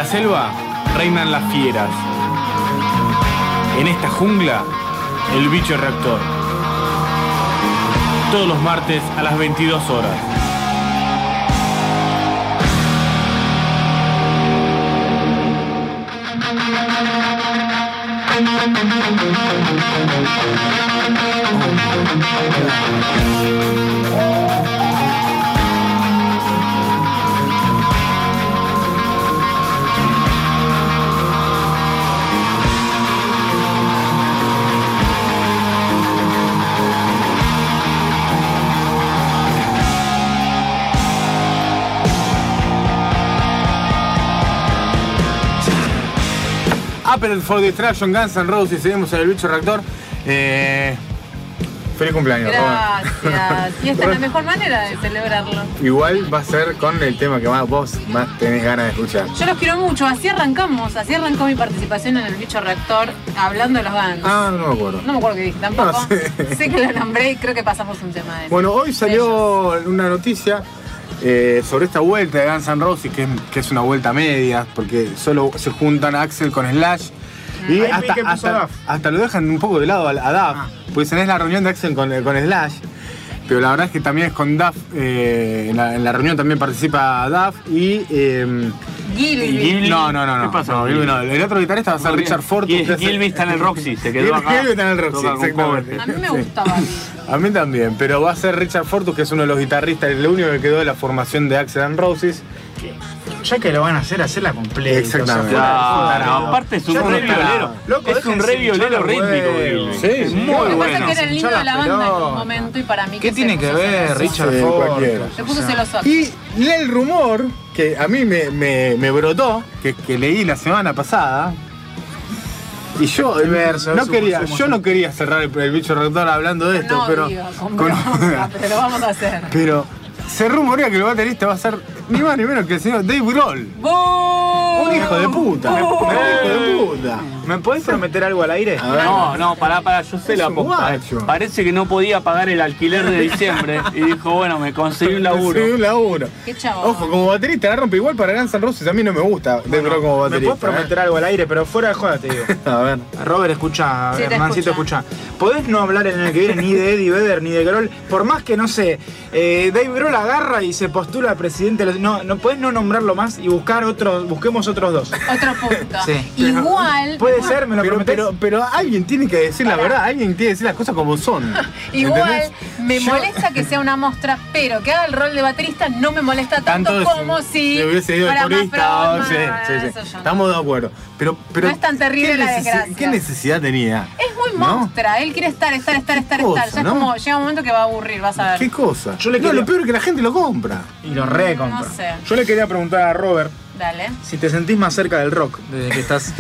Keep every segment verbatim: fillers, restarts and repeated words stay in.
selva reinan las fieras. En esta jungla, el bicho reactor. Todos los martes a las veintidós horas. Appetite for Destruction, Guns N' Roses, seguimos en el bicho reactor. Eh, feliz cumpleaños. Gracias. Y esta es la mejor manera de celebrarlo. Igual va a ser con el tema que más vos más tenés ganas de escuchar. Yo los quiero mucho, así arrancamos, así arrancó mi participación en el bicho reactor hablando de los Guns. Ah, no me acuerdo. No me acuerdo qué dije tampoco. No, sí. Sé que lo nombré y creo que pasamos un tema de eso. Bueno, hoy salió una noticia eh, sobre esta vuelta de Guns N' Roses, que, que es una vuelta media, porque solo se juntan Axl con Slash. Y Ahí hasta, vi que puso hasta, Duff. hasta lo dejan un poco de lado a, a Duff, Ah. pues tenés la reunión de Axl con, con Slash, pero la verdad es que también es con Duff, eh, en, la, en la reunión también participa Duff y... Eh, Gilby. Gilby. no, no, no, no. ¿Qué pasa No, con Gilby Gilby? no. El otro guitarrista va a ser Richard Ford. Gil- Gilby está en el Roxy, se quedó acá. Gilby está en el Roxy, Toca con exactamente. cover. A mí me gustaba. A mí también, pero va a ser Richard Fortus, que es uno de los guitarristas, el único que quedó de la formación de Axl and Roses. Ya que lo van a hacer, hacerla completa. Exactamente. O sea, fuera de- Claro, aparte es un Ya re no está. violero. Loco, Es un déjense re hinchar violero los rítmico, huevos. Gilby. Sí, Es sí. muy Lo que pasa bueno. es que era el niño hinchar de la las banda en un pelotas. momento y para mí ¿Qué que tiene se que puso ver celoso. Richard Sí, Ford? cualquiera. Se puso O sea, celoso. Y el rumor que a mí me, me, me brotó, que, que leí la semana pasada, y yo Diverso, no sumo, quería, sumo, yo sumo. no quería cerrar el, el bicho reactor hablando de esto, No, pero, digo, con con- bronca, pero lo vamos a hacer. pero se rumorea que el baterista va a ser ni más ni menos que el señor Dave Grohl. ¡Bú! Un hijo de puta. ¡Bú! Un hijo de puta. ¿Me podés prometer algo al aire? A ver. No, no, pará, pará, yo sé Es la un posta. guacho. Parece que no podía pagar el alquiler de diciembre y dijo, bueno, me conseguí un laburo. Sí, un laburo. Qué chavo. Ojo, como baterista la rompe igual para Guns N' Roses. A mí no me gusta Dave Grohl como ¿Me baterista. podés prometer algo al aire? Pero fuera de joda, te digo. ¿eh? A ver. Robert, escucha, Sí, te Hernancito, escucha. ¿Podés no hablar en el que viene ni de Eddie Vedder ni de Grohl? Por más que, no sé, eh, Dave Grohl agarra y se postula a presidente. No, no podés no nombrarlo más y buscar otros, busquemos otros dos. Otro punto. Sí. Igual. Puede ser, me lo Pero, prometés. pero, pero alguien tiene que decir la verdad, alguien tiene que decir las cosas como son. Igual ¿entendés? me Yo- molesta que sea una mostra, pero que haga el rol de baterista no me molesta tanto, de- como si se hubiese ido de fuera más corista. pro- Sí, sí, sí. eso yo no. Estamos de acuerdo. Pero, pero, No es tan terrible ¿qué la necesi- desgracia. ¿Qué necesidad tenía? Es muy ¿No? mostra, él quiere estar, estar, estar, estar, ¿Qué cosa, estar. Ya no? es como, llega un momento que va a aburrir, vas a ver. ¿Qué cosa? Yo le no, quería- lo peor es que la gente lo compra. Y lo recompra. No sé. Yo le quería preguntar a Robert Dale. si te sentís más cerca del rock desde que estás.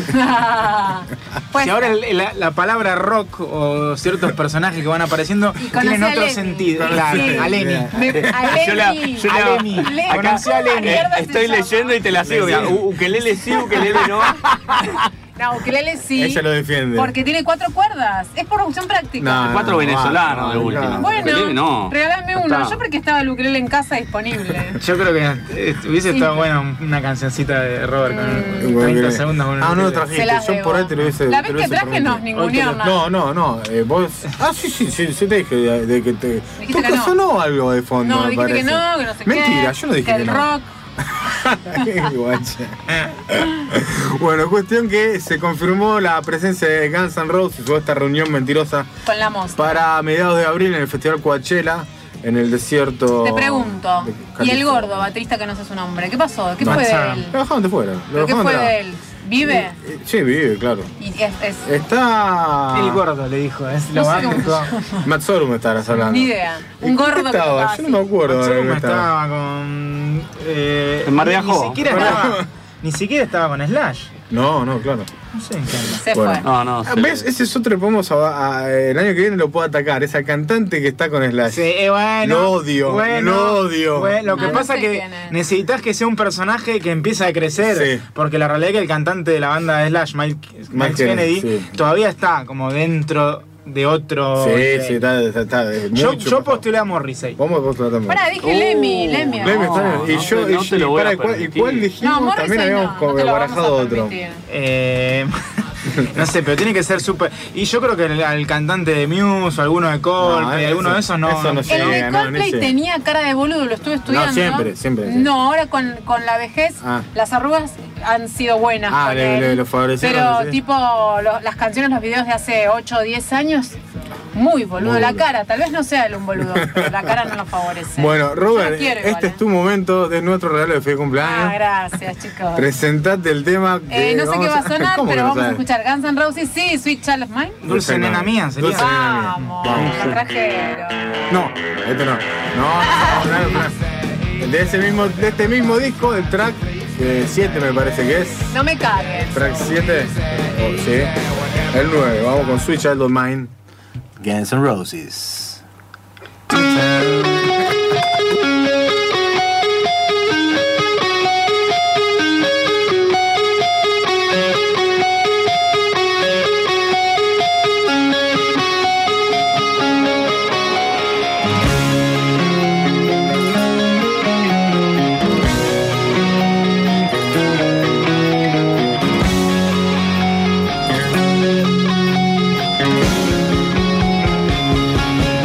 Pues, si ahora el- la, la palabra rock o ciertos personajes que van apareciendo Y conocí tienen a otro Lenny. sentido. Sí. Claro, Sí. a Lenny. me, a Yo la- Lenny. yo la- A Lenny. Lenny. Conocí a ¿Cómo Lenny. mierda se Estoy llama? leyendo y te la sigo. Mira, u- ukelele sí, ukelele no. No, ukelele sí. Ella lo defiende. Porque tiene cuatro cuerdas. Es por opción práctica. No. Cuatro venezolanos no, de última. no. Bueno, Ukelele no. regálame Ya uno. está. Yo porque estaba el ukelele en casa disponible. Yo creo que eh, hubiese Sí. estado bueno una cancioncita de Robert con Bueno, treinta que- segundos. Con el Ah, no lo ukelele. trajiste. Se las Yo debo. por ahí te lo hubiese. La te vez lo que hubiese traje nos permitido. ninguneó nada. No, no, no. eh, vos. Ah, sí, sí, sí, sí te dije de, de que te. Dijiste ¿Tú que no. sonó algo de fondo? No, me dijiste que parece. no, que no sé qué. Mentira, yo no dije que, el no. rock. Guacha. Bueno, cuestión que se confirmó la presencia de Guns N' Roses o esta reunión mentirosa Con la mostra. para mediados de abril en el Festival Coachella en el desierto. Te pregunto. de Y el California. gordo, baterista que no sé su nombre. ¿Qué pasó? ¿Qué No, fue de Sam. él? Lo dejaron de fuera. Lo ¿Pero qué dejaron fue lado. de él? ¿Vive? Eh, Sí, vive, claro. Y es, es- Está. El gordo le dijo, es lo No sé más cómo que se todo. Matt Sorum estarás hablando. Ni idea. Un ¿Y con gordo qué que estaba? tocaba Yo no así. me acuerdo. ahora Matsuru que estaba. estaba con. Eh, En Mar de ni- Ajó. Ni siquiera estaba, ni siquiera estaba con Slash. No, no, claro. No sé en qué anda. Se Bueno. fue. No, no. Ah, se- ¿Ves? Ese es otro que podemos. a- a- el año que viene lo puedo atacar. Esa cantante que está con Slash. Sí, eh, bueno, Lo odio, bueno, lo odio. bueno, lo que Ah, no pasa sé es que quién es. necesitas que sea un personaje que empiece a crecer. Sí. Porque la realidad es que el cantante de la banda de Slash, Mike, Miles Mike Kennedy, Kennedy, sí. todavía está como dentro de otro. Sí, nivel. sí, está, está, está es Yo, mucho yo más- postulé a Morrissey. Vamos a postular también. Pará, dije Uh, Lemmy, Lemmy. Lemmy, está bien. No, Y no yo, te- no y, te lo y voy a para, ¿cuál, ¿y permitir. cuál dijimos? No, Morrissey También habíamos no, no te lo vamos barajado a otro. permitir. Eh, no sé, pero tiene que ser súper. Y yo creo que el, al cantante de Muse o alguno de Coldplay, No, alguno eso- de esos no. eso no El llega. de no, no Coldplay sé. tenía cara de boludo, lo estuve estudiando. siempre, siempre, sí. No, ahora con, con la vejez, Ah. las arrugas han sido buenas. Ah, con le- él. le- lo favorecieron, Pero sí. tipo, lo- las canciones, los videos de hace ocho o diez años, muy boludo. Muy la boludo. cara, tal vez no sea él un boludo, pero la cara no lo favorece. Bueno, Yo Robert, lo quiero igual, este eh. es tu momento, es nuestro regalo de feliz Ah, cumpleaños. gracias, chicos. Presentate el tema. Eh, que no sé qué vamos va a sonar, ¿Cómo que pero no vamos a sabes? escuchar Guns N' Roses, sí, Sweet Child of Mine. Dulce nena mía sería. Dulce nena mía. Vamos, Vamos. lo trajeron. No, este no. No, no, no, no. De ese mismo, de este mismo disco, el track siete me parece que es. No me cargues. Track siete. Oh, sí. El nueve. Vamos con Sweet Child of Mine. Guns N' Roses. Thank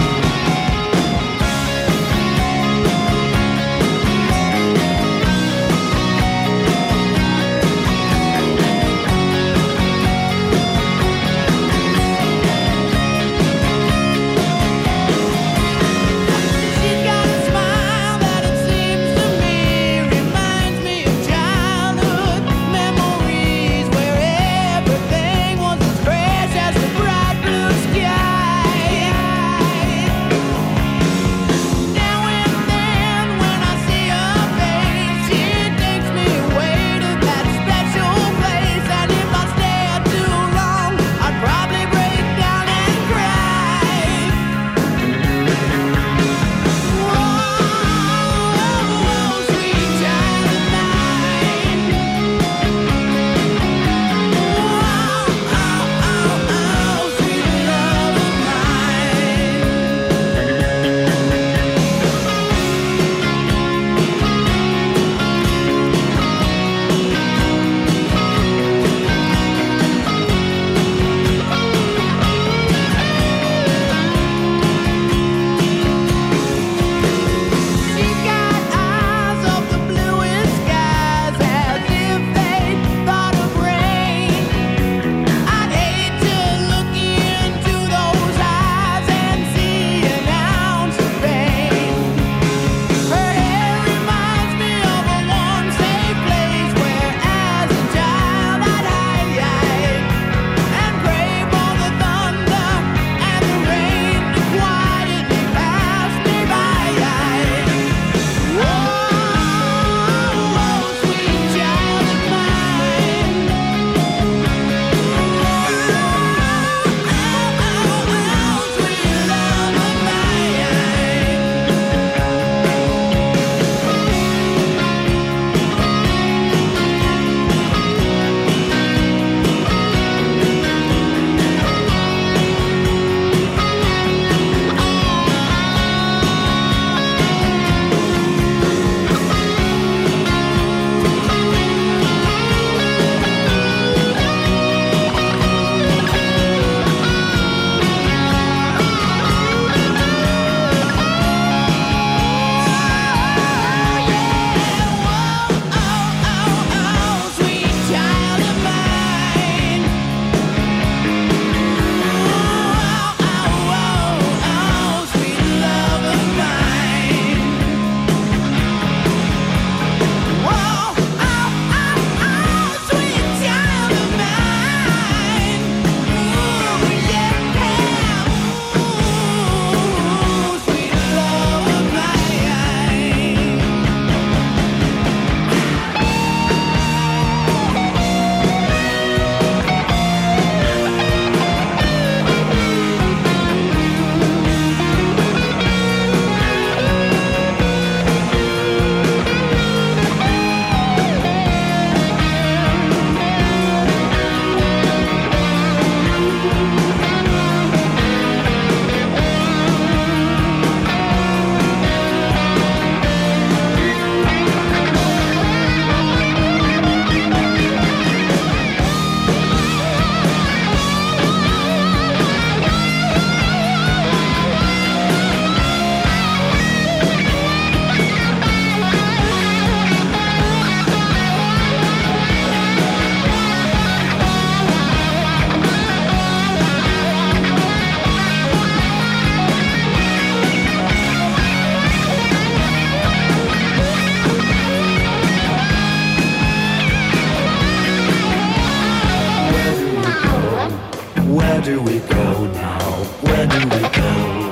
do we go now? Where do we go?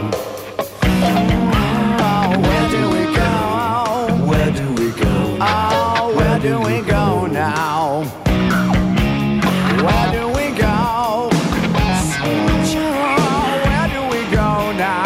Oh, where do we go? Where do we go? Oh, where do we go now? Where do we go? Where do we go now?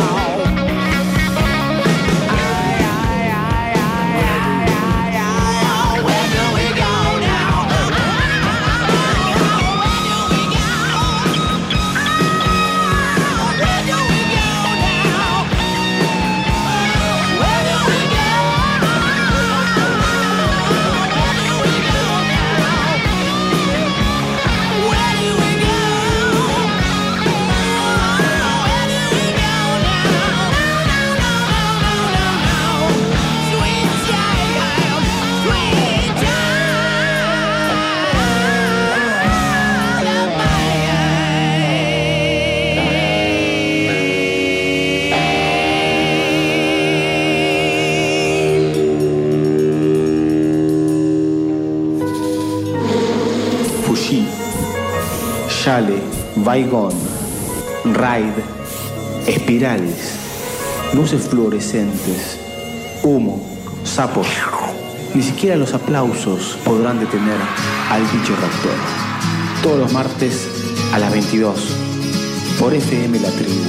Yale, Vaigón, Raid, espirales, luces fluorescentes, humo, sapos. Ni siquiera los aplausos podrán detener al bicho raptor. Todos los martes a las veintidós por F M La Tribu.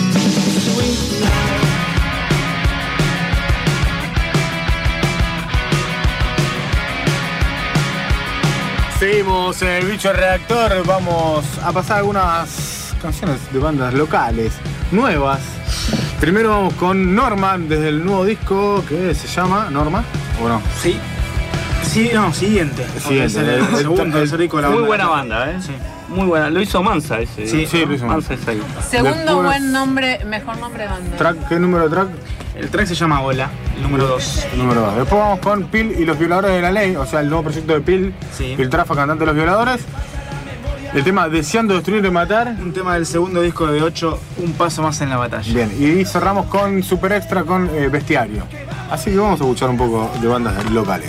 Seguimos en el Bicho Reactor, vamos a pasar algunas canciones de bandas locales, nuevas. Primero vamos con Norma, desde el nuevo disco que se llama Norma, ¿o no? Sí. Sí, no, siguiente. Siguiente, Es el, el- el segundo, el- el disco de la Muy banda. buena banda, ¿eh? Sí. Muy buena. Lo hizo Mansa ese. Sí, sí, lo hizo Mansa es ahí. Segundo Después- buen nombre, mejor nombre de banda. Track, ¿qué número de track? El track se llama Hola, el número dos. El número dos. Después vamos con Pil y los violadores de la ley, o sea, el nuevo proyecto de Pil, Sí. Pil Trafa, cantante de los violadores. El tema Deseando Destruir y Matar. Un tema del segundo disco de B ocho, Un paso más en la batalla. Bien, y cerramos con Super Extra con eh, Bestiario. Así que vamos a escuchar un poco de bandas locales.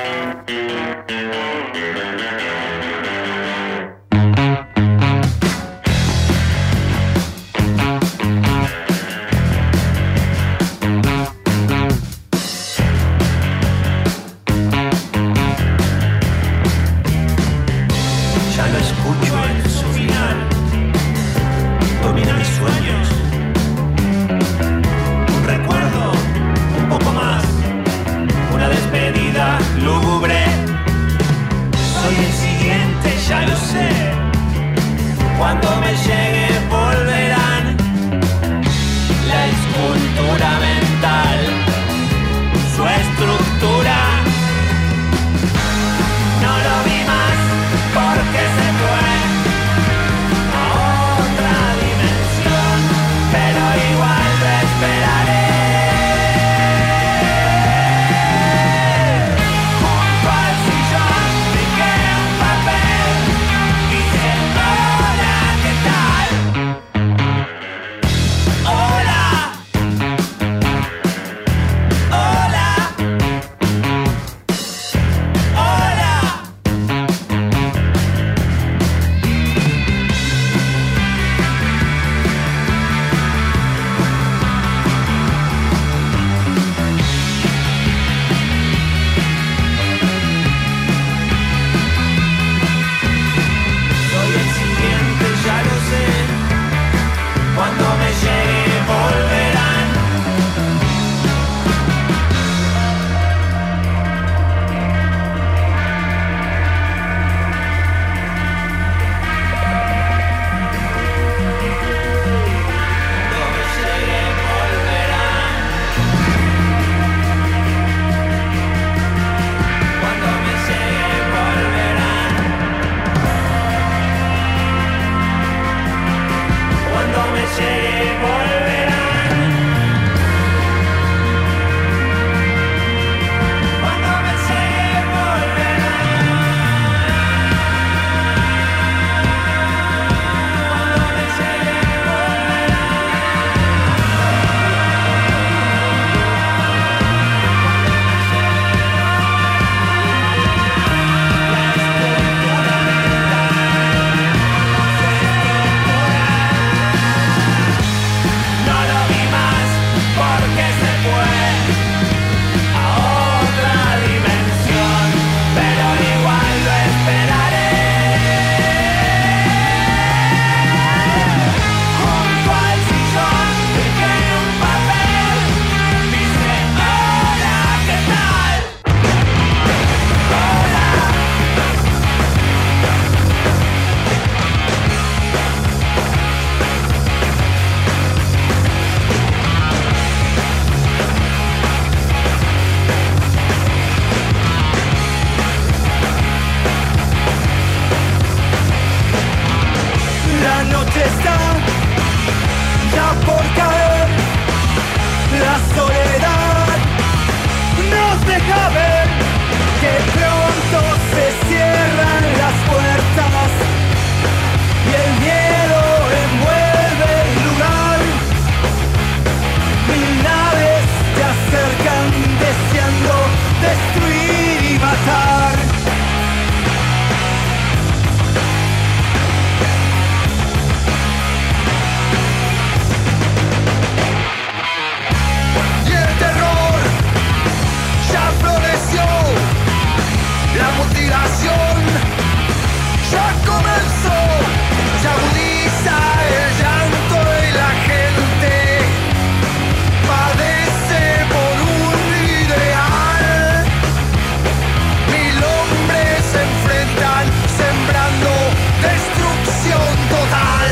Ya lo escucho en su final. Domina mis sueños. Un recuerdo, un poco más. Una despedida lúgubre. desesperación ya comenzó, se agudiza el llanto y la gente padece por un ideal. Mil hombres se enfrentan sembrando destrucción total.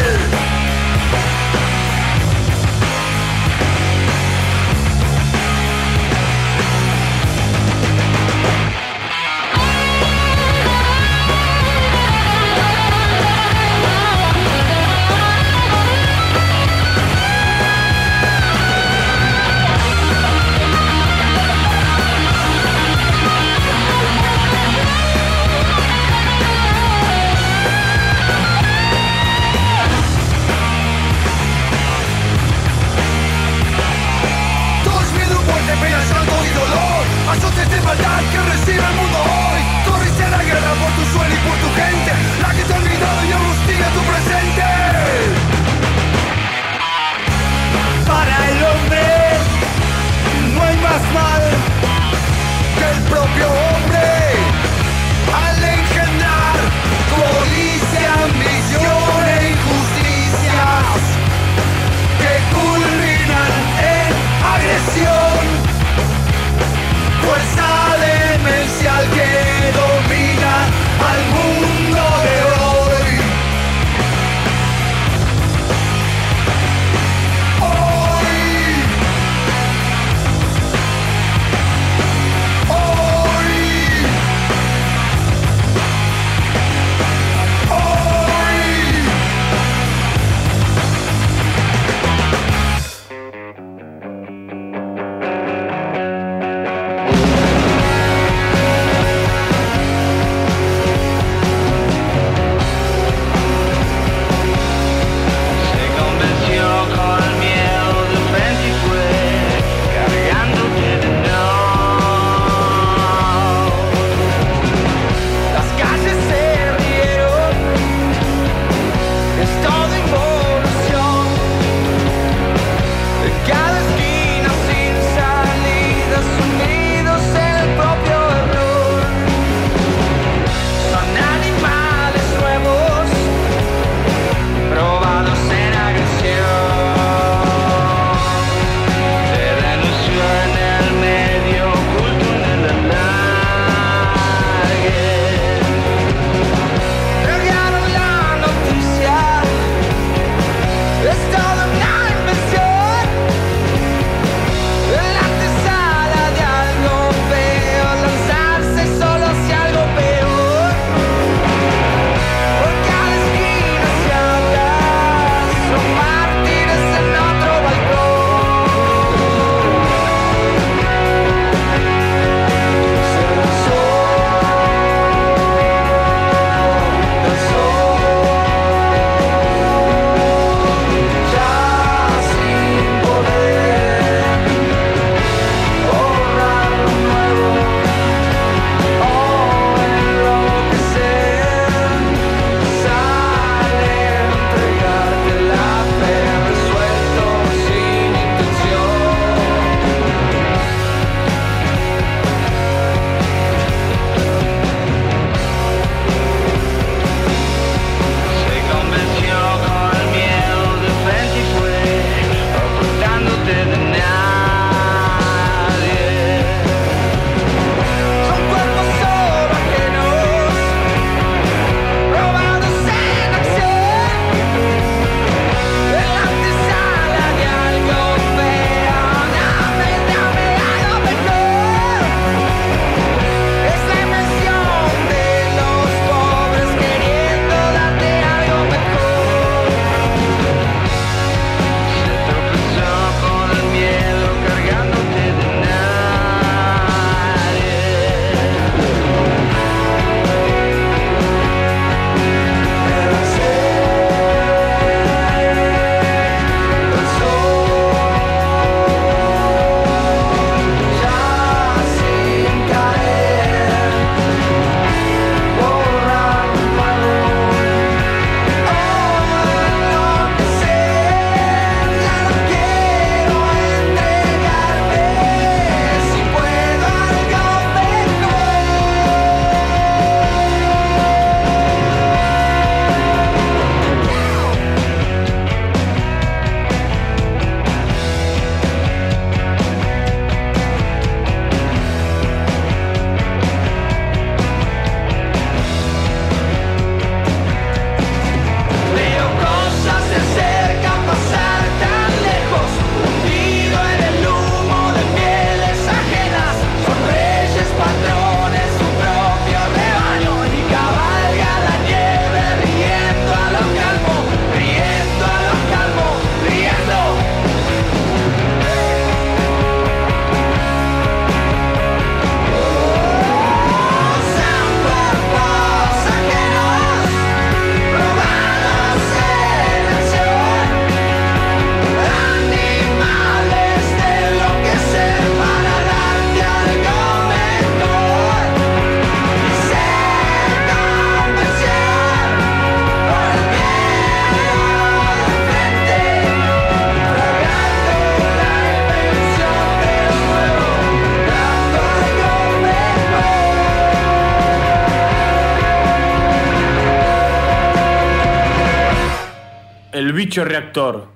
El Bicho Reactor.